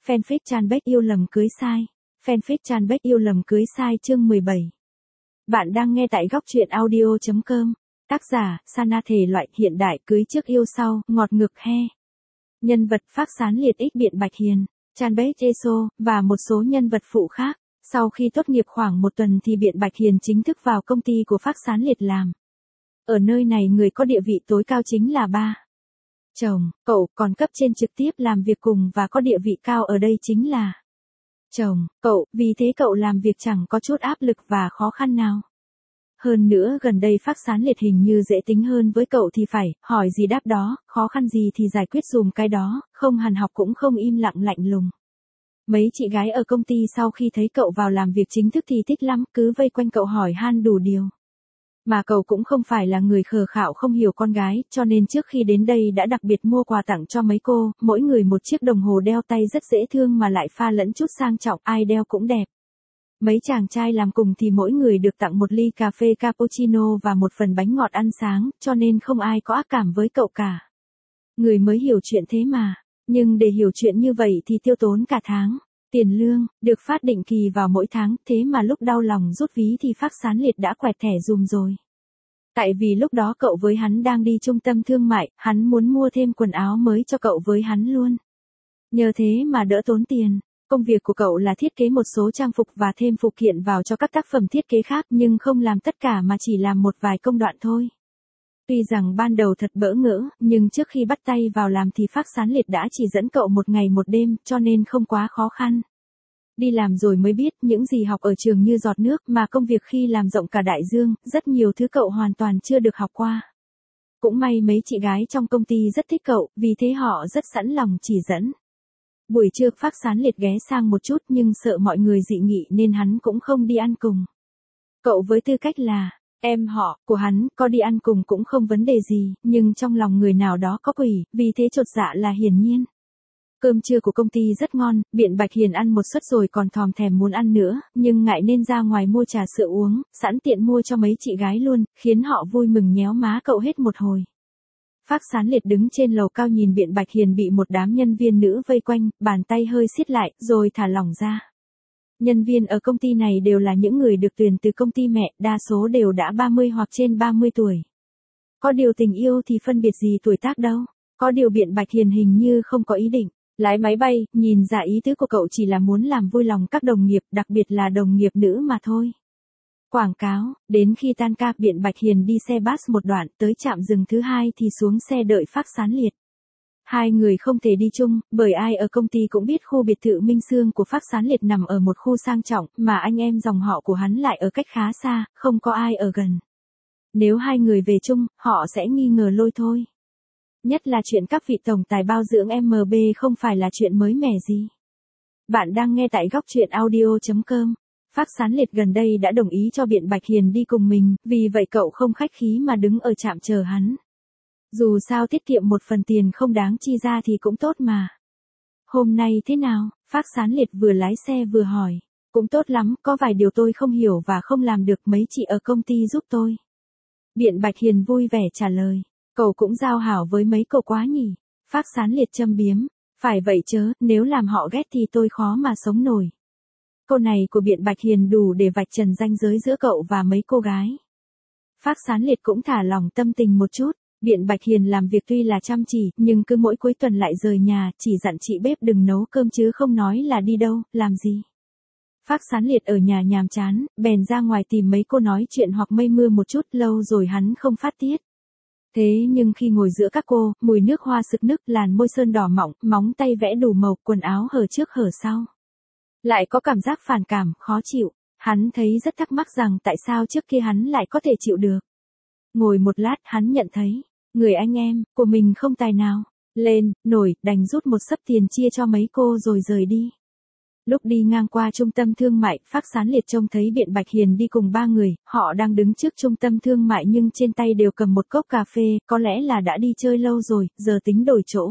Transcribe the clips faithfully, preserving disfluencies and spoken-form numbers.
Fanpage Chanbek yêu lầm cưới sai. Fanpage Chanbek yêu lầm cưới sai chương mười bảy. Bạn đang nghe tại góc truyện audio chấm com. Tác giả, Sana thể loại hiện đại cưới trước yêu sau, ngọt ngực he. Nhân vật Phác Sán Liệt X Biện Bạch Hiền, Chanbek Eso, và một số nhân vật phụ khác. Sau khi tốt nghiệp khoảng một tuần thì Biện Bạch Hiền chính thức vào công ty của Phác Sán Liệt làm. Ở nơi này người có địa vị tối cao chính là ba. Chồng, cậu, còn cấp trên trực tiếp làm việc cùng và có địa vị cao ở đây chính là chồng, cậu, vì thế cậu làm việc chẳng có chút áp lực và khó khăn nào. Hơn nữa gần đây Phác Sán Liệt hình như dễ tính hơn với cậu thì phải, hỏi gì đáp đó, khó khăn gì thì giải quyết dùm cái đó, không hằn học cũng không im lặng lạnh lùng. Mấy chị gái ở công ty sau khi thấy cậu vào làm việc chính thức thì thích lắm, cứ vây quanh cậu hỏi han đủ điều. Mà cậu cũng không phải là người khờ khạo không hiểu con gái, cho nên trước khi đến đây đã đặc biệt mua quà tặng cho mấy cô, mỗi người một chiếc đồng hồ đeo tay rất dễ thương mà lại pha lẫn chút sang trọng, ai đeo cũng đẹp. Mấy chàng trai làm cùng thì mỗi người được tặng một ly cà phê cappuccino và một phần bánh ngọt ăn sáng, cho nên không ai có ác cảm với cậu cả. Người mới hiểu chuyện thế mà, nhưng để hiểu chuyện như vậy thì tiêu tốn cả tháng. Tiền lương, được phát định kỳ vào mỗi tháng, thế mà lúc đau lòng rút ví thì Phác Sán Liệt đã quẹt thẻ dùm rồi. Tại vì lúc đó cậu với hắn đang đi trung tâm thương mại, hắn muốn mua thêm quần áo mới cho cậu với hắn luôn. Nhờ thế mà đỡ tốn tiền. Công việc của cậu là thiết kế một số trang phục và thêm phụ kiện vào cho các tác phẩm thiết kế khác nhưng không làm tất cả mà chỉ làm một vài công đoạn thôi. Tuy rằng ban đầu thật bỡ ngỡ, nhưng trước khi bắt tay vào làm thì Phác Sán Liệt đã chỉ dẫn cậu một ngày một đêm, cho nên không quá khó khăn. Đi làm rồi mới biết những gì học ở trường như giọt nước mà công việc khi làm rộng cả đại dương, rất nhiều thứ cậu hoàn toàn chưa được học qua. Cũng may mấy chị gái trong công ty rất thích cậu, vì thế họ rất sẵn lòng chỉ dẫn. Buổi trưa Phác Sán Liệt ghé sang một chút nhưng sợ mọi người dị nghị nên hắn cũng không đi ăn cùng. Cậu với tư cách là em họ của hắn, có đi ăn cùng cũng không vấn đề gì, nhưng trong lòng người nào đó có quỷ, vì thế chột dạ là hiển nhiên. Cơm trưa của công ty rất ngon, Biện Bạch Hiền ăn một suất rồi còn thòm thèm muốn ăn nữa, nhưng ngại nên ra ngoài mua trà sữa uống, sẵn tiện mua cho mấy chị gái luôn, khiến họ vui mừng nhéo má cậu hết một hồi. Phác Sán Liệt đứng trên lầu cao nhìn Biện Bạch Hiền bị một đám nhân viên nữ vây quanh, bàn tay hơi siết lại, rồi thả lỏng ra. Nhân viên ở công ty này đều là những người được tuyển từ công ty mẹ, đa số đều đã ba mươi hoặc trên ba mươi tuổi. Có điều tình yêu thì phân biệt gì tuổi tác đâu, có điều Biện Bạch Hiền hình như không có ý định lái máy bay, nhìn ra ý tứ của cậu chỉ là muốn làm vui lòng các đồng nghiệp, đặc biệt là đồng nghiệp nữ mà thôi. Quảng cáo, đến khi tan ca Biện Bạch Hiền đi xe bus một đoạn, tới trạm dừng thứ hai thì xuống xe đợi Phác Sán Liệt. Hai người không thể đi chung, bởi ai ở công ty cũng biết khu biệt thự Minh Sương của Phác Sán Liệt nằm ở một khu sang trọng, mà anh em dòng họ của hắn lại ở cách khá xa, không có ai ở gần. Nếu hai người về chung, họ sẽ nghi ngờ lôi thôi. Nhất là chuyện các vị tổng tài bao dưỡng em bê không phải là chuyện mới mẻ gì. Bạn đang nghe tại góc truyện audio chấm com. Phác Sán Liệt gần đây đã đồng ý cho Biện Bạch Hiền đi cùng mình, vì vậy cậu không khách khí mà đứng ở trạm chờ hắn. Dù sao tiết kiệm một phần tiền không đáng chi ra thì cũng tốt mà. Hôm nay thế nào? Phác Sán Liệt vừa lái xe vừa hỏi. Cũng tốt lắm, có vài điều tôi không hiểu và không làm được, mấy chị ở công ty giúp tôi. Biện Bạch Hiền vui vẻ trả lời. Cậu cũng giao hảo với mấy cậu quá nhỉ? Phác Sán Liệt châm biếm. Phải vậy chớ, nếu làm họ ghét thì tôi khó mà sống nổi. Câu này của Biện Bạch Hiền đủ để vạch trần ranh giới giữa cậu và mấy cô gái. Phác Sán Liệt cũng thả lỏng tâm tình một chút. Biện Bạch Hiền làm việc tuy là chăm chỉ, nhưng cứ mỗi cuối tuần lại rời nhà, chỉ dặn chị bếp đừng nấu cơm chứ không nói là đi đâu, làm gì. Phác Sán Liệt ở nhà nhàm chán, bèn ra ngoài tìm mấy cô nói chuyện hoặc mây mưa một chút, lâu rồi hắn không phát tiết. Thế nhưng khi ngồi giữa các cô, mùi nước hoa sực nức, làn môi sơn đỏ mọng, móng tay vẽ đủ màu, quần áo hở trước hở sau. Lại có cảm giác phản cảm, khó chịu. Hắn thấy rất thắc mắc rằng tại sao trước kia hắn lại có thể chịu được. Ngồi một lát hắn nhận thấy, người anh em của mình không tài nào lên nổi, đành rút một xấp tiền chia cho mấy cô rồi rời đi. Lúc đi ngang qua trung tâm thương mại, Phác Sán Liệt trông thấy Biện Bạch Hiền đi cùng ba người, họ đang đứng trước trung tâm thương mại nhưng trên tay đều cầm một cốc cà phê, có lẽ là đã đi chơi lâu rồi, giờ tính đổi chỗ.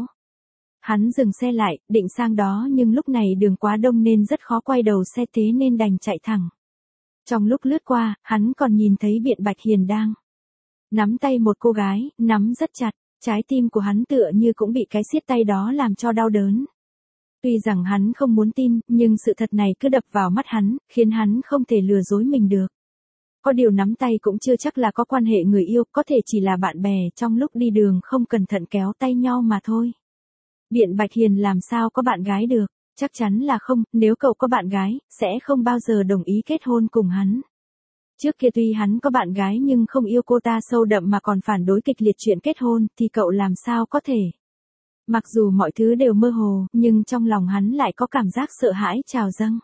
Hắn dừng xe lại, định sang đó nhưng lúc này đường quá đông nên rất khó quay đầu xe, thế nên đành chạy thẳng. Trong lúc lướt qua, hắn còn nhìn thấy Biện Bạch Hiền đang nắm tay một cô gái, nắm rất chặt, trái tim của hắn tựa như cũng bị cái siết tay đó làm cho đau đớn. Tuy rằng hắn không muốn tin, nhưng sự thật này cứ đập vào mắt hắn, khiến hắn không thể lừa dối mình được. Có điều nắm tay cũng chưa chắc là có quan hệ người yêu, có thể chỉ là bạn bè trong lúc đi đường không cẩn thận kéo tay nhau mà thôi. Biện Bạch Hiền làm sao có bạn gái được, chắc chắn là không, nếu cậu có bạn gái, sẽ không bao giờ đồng ý kết hôn cùng hắn. Trước kia tuy hắn có bạn gái nhưng không yêu cô ta sâu đậm mà còn phản đối kịch liệt chuyện kết hôn, thì cậu làm sao có thể. Mặc dù mọi thứ đều mơ hồ, nhưng trong lòng hắn lại có cảm giác sợ hãi trào dâng.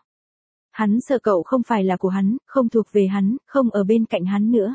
Hắn sợ cậu không phải là của hắn, không thuộc về hắn, không ở bên cạnh hắn nữa.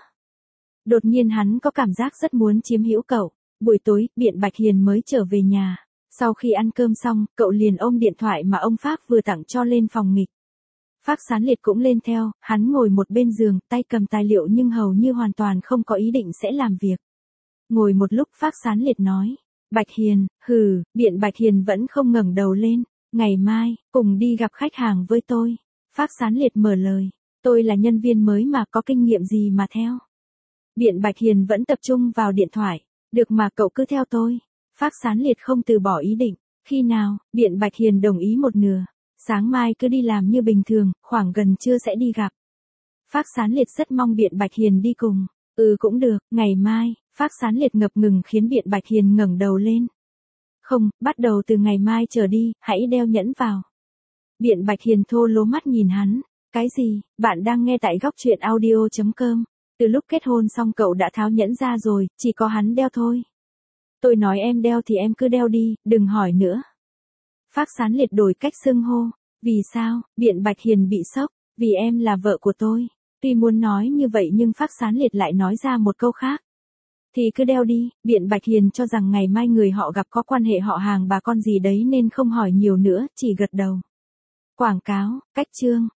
Đột nhiên hắn có cảm giác rất muốn chiếm hữu cậu. Buổi tối, Biện Bạch Hiền mới trở về nhà. Sau khi ăn cơm xong, cậu liền ôm điện thoại mà ông Phác vừa tặng cho lên phòng nghịch. Phác Sán Liệt cũng lên theo, hắn ngồi một bên giường, tay cầm tài liệu nhưng hầu như hoàn toàn không có ý định sẽ làm việc. Ngồi một lúc Phác Sán Liệt nói, Bạch Hiền, hừ, Biện Bạch Hiền vẫn không ngẩng đầu lên, ngày mai, cùng đi gặp khách hàng với tôi. Phác Sán Liệt mở lời, tôi là nhân viên mới mà có kinh nghiệm gì mà theo. Biện Bạch Hiền vẫn tập trung vào điện thoại, được mà cậu cứ theo tôi. Phác Sán Liệt không từ bỏ ý định, khi nào, Biện Bạch Hiền đồng ý một nửa, sáng mai cứ đi làm như bình thường, khoảng gần trưa sẽ đi gặp. Phác Sán Liệt rất mong Biện Bạch Hiền đi cùng, ừ cũng được, ngày mai, Phác Sán Liệt ngập ngừng khiến Biện Bạch Hiền ngẩng đầu lên. Không, bắt đầu từ ngày mai trở đi, hãy đeo nhẫn vào. Biện Bạch Hiền thô lố mắt nhìn hắn, cái gì, bạn đang nghe tại góc truyện audio chấm com. Từ lúc kết hôn xong cậu đã tháo nhẫn ra rồi, chỉ có hắn đeo thôi. Tôi nói em đeo thì em cứ đeo đi, đừng hỏi nữa. Phác Sán Liệt đổi cách xưng hô, vì sao, Biện Bạch Hiền bị sốc, vì em là vợ của tôi. Tuy muốn nói như vậy nhưng Phác Sán Liệt lại nói ra một câu khác. Thì cứ đeo đi, Biện Bạch Hiền cho rằng ngày mai người họ gặp có quan hệ họ hàng bà con gì đấy nên không hỏi nhiều nữa, chỉ gật đầu. Quảng cáo, cách chương,